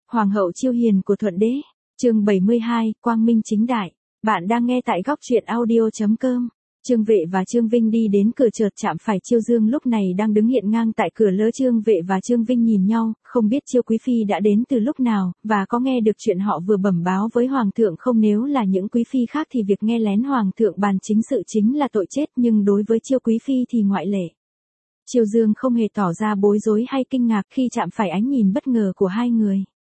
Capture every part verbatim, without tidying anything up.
Hoàng hậu Chiêu Hiền của Thuận Đế, chương bảy mươi hai, Quang Minh Chính Đại. Bạn đang nghe tại góc truyện audio chấm com. Trương Vệ và Trương Vinh đi đến cửa chợt chạm phải Chiêu Dương lúc này đang đứng hiện ngang tại cửa lỡ. Trương Vệ và Trương Vinh nhìn nhau, không biết Chiêu Quý Phi đã đến từ lúc nào, và có nghe được chuyện họ vừa bẩm báo với Hoàng thượng không. Nếu là những Quý Phi khác thì việc nghe lén Hoàng thượng bàn chính sự chính là tội chết, nhưng đối với Chiêu Quý Phi thì ngoại lệ. Chiêu Dương không hề tỏ ra bối rối hay kinh ngạc khi chạm phải ánh nhìn bất ngờ của hai người.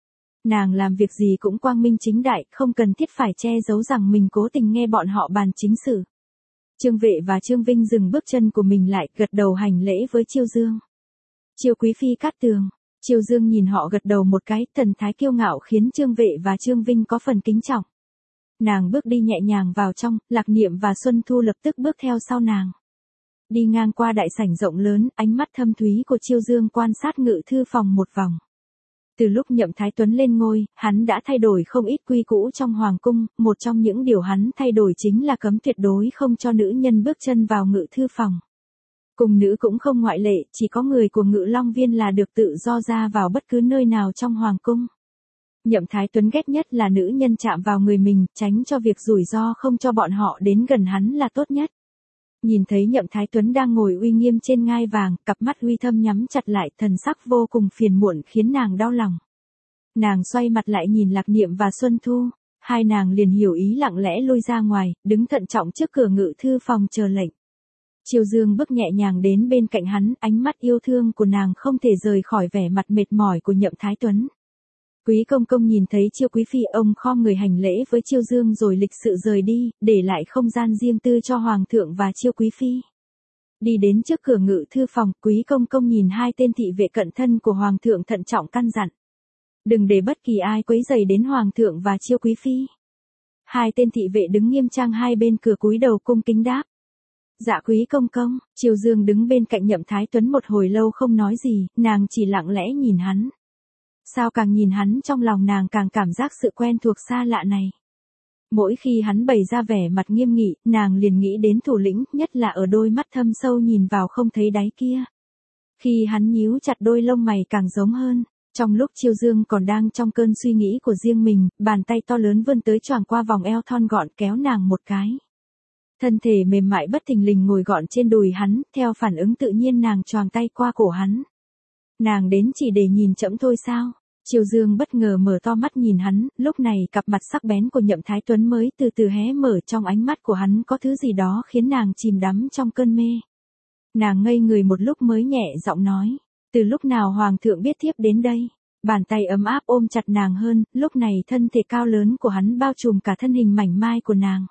Nàng làm việc gì cũng quang minh chính đại, không cần thiết phải che giấu rằng mình cố tình nghe bọn họ bàn chính sự. Trương Vệ và Trương Vinh dừng bước chân của mình lại, gật đầu hành lễ với Chiêu Dương. Chiêu Quý Phi cát tường. Chiêu Dương nhìn họ gật đầu một cái, thần thái kiêu ngạo khiến Trương Vệ và Trương Vinh có phần kính trọng. Nàng bước đi nhẹ nhàng vào trong, Lạc Niệm và Xuân Thu lập tức bước theo sau nàng. Đi ngang qua đại sảnh rộng lớn, ánh mắt thâm thúy của Chiêu Dương quan sát ngự thư phòng một vòng. Từ lúc Nhậm Thái Tuấn lên ngôi, hắn đã thay đổi không ít quy cũ trong hoàng cung, một trong những điều hắn thay đổi chính là cấm tuyệt đối không cho nữ nhân bước chân vào ngự thư phòng. Cung nữ cũng không ngoại lệ, chỉ có người của Ngự Long Viên là được tự do ra vào bất cứ nơi nào trong hoàng cung. Nhậm Thái Tuấn ghét nhất là nữ nhân chạm vào người mình, tránh cho việc rủi ro không cho bọn họ đến gần hắn là tốt nhất. Nhìn thấy Nhậm Thái Tuấn đang ngồi uy nghiêm trên ngai vàng, cặp mắt uy thâm nhắm chặt lại, thần sắc vô cùng phiền muộn khiến nàng đau lòng. Nàng xoay mặt lại nhìn Lạc Niệm và Xuân Thu, hai nàng liền hiểu ý lặng lẽ lui ra ngoài, đứng thận trọng trước cửa ngự thư phòng chờ lệnh. Chiêu Dương bước nhẹ nhàng đến bên cạnh hắn, ánh mắt yêu thương của nàng không thể rời khỏi vẻ mặt mệt mỏi của Nhậm Thái Tuấn. Quý công công nhìn thấy Chiêu Quý Phi, ông khom người hành lễ với Chiêu Dương rồi lịch sự rời đi, để lại không gian riêng tư cho Hoàng thượng và Chiêu Quý Phi. Đi đến trước cửa ngự thư phòng, Quý công công nhìn hai tên thị vệ cận thân của Hoàng thượng thận trọng căn dặn. Đừng để bất kỳ ai quấy rầy đến Hoàng thượng và Chiêu Quý Phi. Hai tên thị vệ đứng nghiêm trang hai bên cửa cúi đầu cung kính đáp. Dạ Quý công công. Chiêu Dương đứng bên cạnh Nhậm Thái Tuấn một hồi lâu không nói gì, nàng chỉ lặng lẽ nhìn hắn. Sao càng nhìn hắn trong lòng nàng càng cảm giác sự quen thuộc xa lạ này. Mỗi khi hắn bày ra vẻ mặt nghiêm nghị, nàng liền nghĩ đến thủ lĩnh, nhất là ở đôi mắt thâm sâu nhìn vào không thấy đáy kia. Khi hắn nhíu chặt đôi lông mày càng giống hơn. Trong lúc Chiêu Dương còn đang trong cơn suy nghĩ của riêng mình, bàn tay to lớn vươn tới choàng qua vòng eo thon gọn kéo nàng một cái. Thân thể mềm mại bất thình lình ngồi gọn trên đùi hắn, theo phản ứng tự nhiên nàng choàng tay qua cổ hắn. Nàng đến chỉ để nhìn trẫm thôi sao? Chiêu Dương bất ngờ mở to mắt nhìn hắn, lúc này cặp mặt sắc bén của Nhậm Thái Tuấn mới từ từ hé mở, trong ánh mắt của hắn có thứ gì đó khiến nàng chìm đắm trong cơn mê. Nàng ngây người một lúc mới nhẹ giọng nói, từ lúc nào Hoàng thượng biết thiếp đến đây? Bàn tay ấm áp ôm chặt nàng hơn, lúc này thân thể cao lớn của hắn bao trùm cả thân hình mảnh mai của nàng.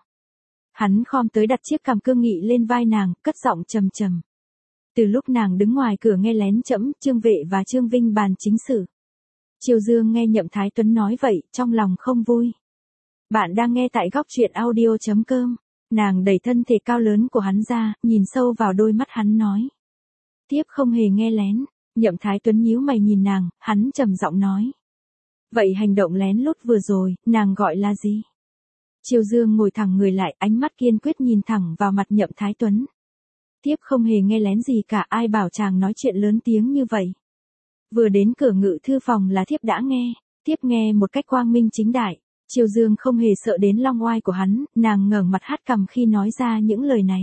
Hắn khom tới đặt chiếc cằm cương nghị lên vai nàng, cất giọng trầm trầm. Từ lúc nàng đứng ngoài cửa nghe lén trẫm, Trương Vệ và Trương Vinh bàn chính sự. Chiêu Dương nghe Nhậm Thái Tuấn nói vậy, trong lòng không vui. Bạn đang nghe tại góc truyện audio chấm com. Nàng đẩy thân thể cao lớn của hắn ra, nhìn sâu vào đôi mắt hắn nói. Tiếp không hề nghe lén. Nhậm Thái Tuấn nhíu mày nhìn nàng, hắn trầm giọng nói. Vậy hành động lén lút vừa rồi, nàng gọi là gì? Chiêu Dương ngồi thẳng người lại, ánh mắt kiên quyết nhìn thẳng vào mặt Nhậm Thái Tuấn. Tiếp không hề nghe lén gì cả, ai bảo chàng nói chuyện lớn tiếng như vậy. Vừa đến cửa ngự thư phòng là thiếp đã nghe, thiếp nghe một cách quang minh chính đại. Chiêu Dương không hề sợ đến long oai của hắn, nàng ngẩng mặt hắt cằm khi nói ra những lời này.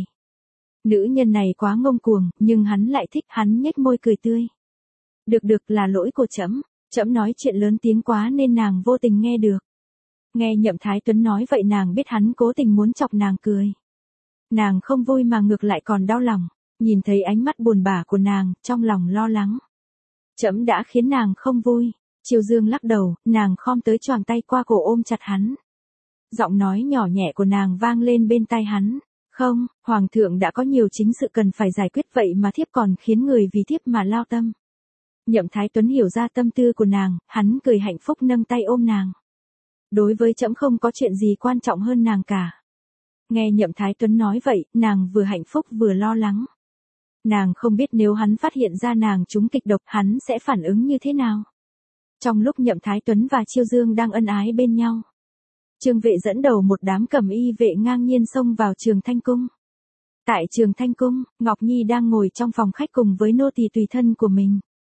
Nữ nhân này quá ngông cuồng, nhưng hắn lại thích, hắn nhếch môi cười tươi. Được được, là lỗi của trẫm, trẫm nói chuyện lớn tiếng quá nên nàng vô tình nghe được. Nghe Nhậm Thái Tuấn nói vậy nàng biết hắn cố tình muốn chọc nàng cười. Nàng không vui mà ngược lại còn đau lòng, nhìn thấy ánh mắt buồn bã của nàng, trong lòng lo lắng. Trẫm đã khiến nàng không vui. Chiêu Dương lắc đầu, nàng khom tới choàng tay qua cổ ôm chặt hắn. Giọng nói nhỏ nhẹ của nàng vang lên bên tai hắn. Không, Hoàng thượng đã có nhiều chính sự cần phải giải quyết, vậy mà thiếp còn khiến người vì thiếp mà lao tâm. Nhậm Thái Tuấn hiểu ra tâm tư của nàng, hắn cười hạnh phúc nâng tay ôm nàng. Đối với trẫm không có chuyện gì quan trọng hơn nàng cả. Nghe Nhậm Thái Tuấn nói vậy, nàng vừa hạnh phúc vừa lo lắng. Nàng không biết nếu hắn phát hiện ra nàng trúng kịch độc, hắn sẽ phản ứng như thế nào. Trong lúc Nhậm Thái Tuấn và Chiêu Dương đang ân ái bên nhau, Trương Vệ dẫn đầu một đám cẩm y vệ ngang nhiên xông vào Trường Thanh Cung. Tại Trường Thanh Cung, Ngọc Nhi đang ngồi trong phòng khách cùng với nô tỳ tùy thân của mình.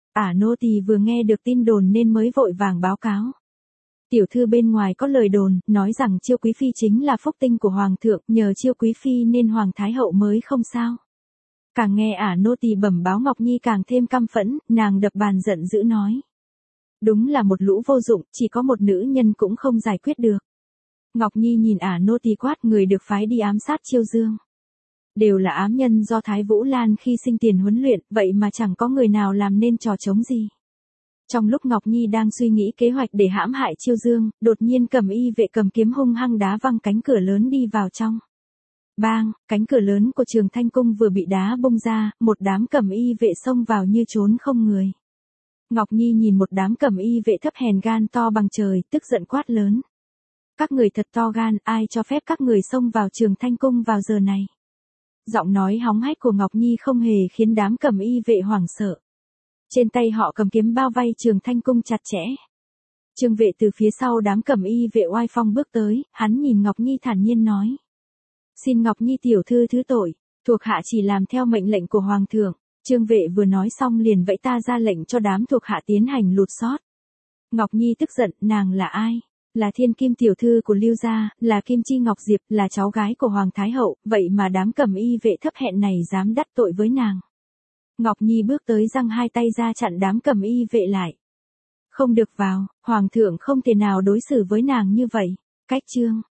Ả nô tỳ vừa nghe được tin đồn nên mới vội vàng báo cáo. Tiểu thư bên ngoài có lời đồn, nói rằng Chiêu quý phi chính là phúc tinh của hoàng thượng, nhờ Chiêu quý phi nên hoàng thái hậu mới không sao. Càng nghe Ả nô tỳ bẩm báo Ngọc Nhi càng thêm căm phẫn, nàng đập bàn giận dữ nói. Đúng là một lũ vô dụng, chỉ có một nữ nhân cũng không giải quyết được. Ngọc Nhi nhìn Ả nô tỳ quát, người được phái đi ám sát Chiêu Dương. Đều là ám nhân do Thái Vũ Lan khi sinh tiền huấn luyện, vậy mà chẳng có người nào làm nên trò trống gì. Trong lúc Ngọc Nhi đang suy nghĩ kế hoạch để hãm hại Chiêu Dương, đột nhiên Cẩm Y vệ cầm kiếm hung hăng đá văng cánh cửa lớn đi vào trong. Bang, cánh cửa lớn của Trường Thanh Cung vừa bị đá bung ra, một đám Cẩm Y vệ xông vào như trốn không người. Ngọc Nhi nhìn một đám Cẩm Y vệ thấp hèn gan to bằng trời, tức giận quát lớn. Các người thật to gan, ai cho phép các người xông vào Trường Thanh Cung vào giờ này? Giọng nói hóng hách của Ngọc Nhi không hề khiến đám Cẩm Y vệ hoảng sợ. Trên tay họ cầm kiếm bao vây Trường Thanh Cung chặt chẽ. Trương Vệ từ phía sau đám Cẩm Y vệ oai phong bước tới, hắn nhìn Ngọc Nhi thản nhiên nói. Xin Ngọc Nhi tiểu thư thứ tội, thuộc hạ chỉ làm theo mệnh lệnh của Hoàng thượng. Trương Vệ vừa nói xong liền vẫy ta ra lệnh cho đám thuộc hạ tiến hành lụt sót. Ngọc Nhi tức giận, nàng là ai? Là thiên kim tiểu thư của Lưu gia, là Kim Chi Ngọc Diệp, là cháu gái của Hoàng Thái Hậu, vậy mà đám Cẩm Y vệ thấp hèn này dám đắc tội với nàng. Ngọc Nhi bước tới giăng hai tay ra chặn đám Cẩm Y vệ lại. Không được vào, Hoàng thượng không thể nào đối xử với nàng như vậy. Cách chương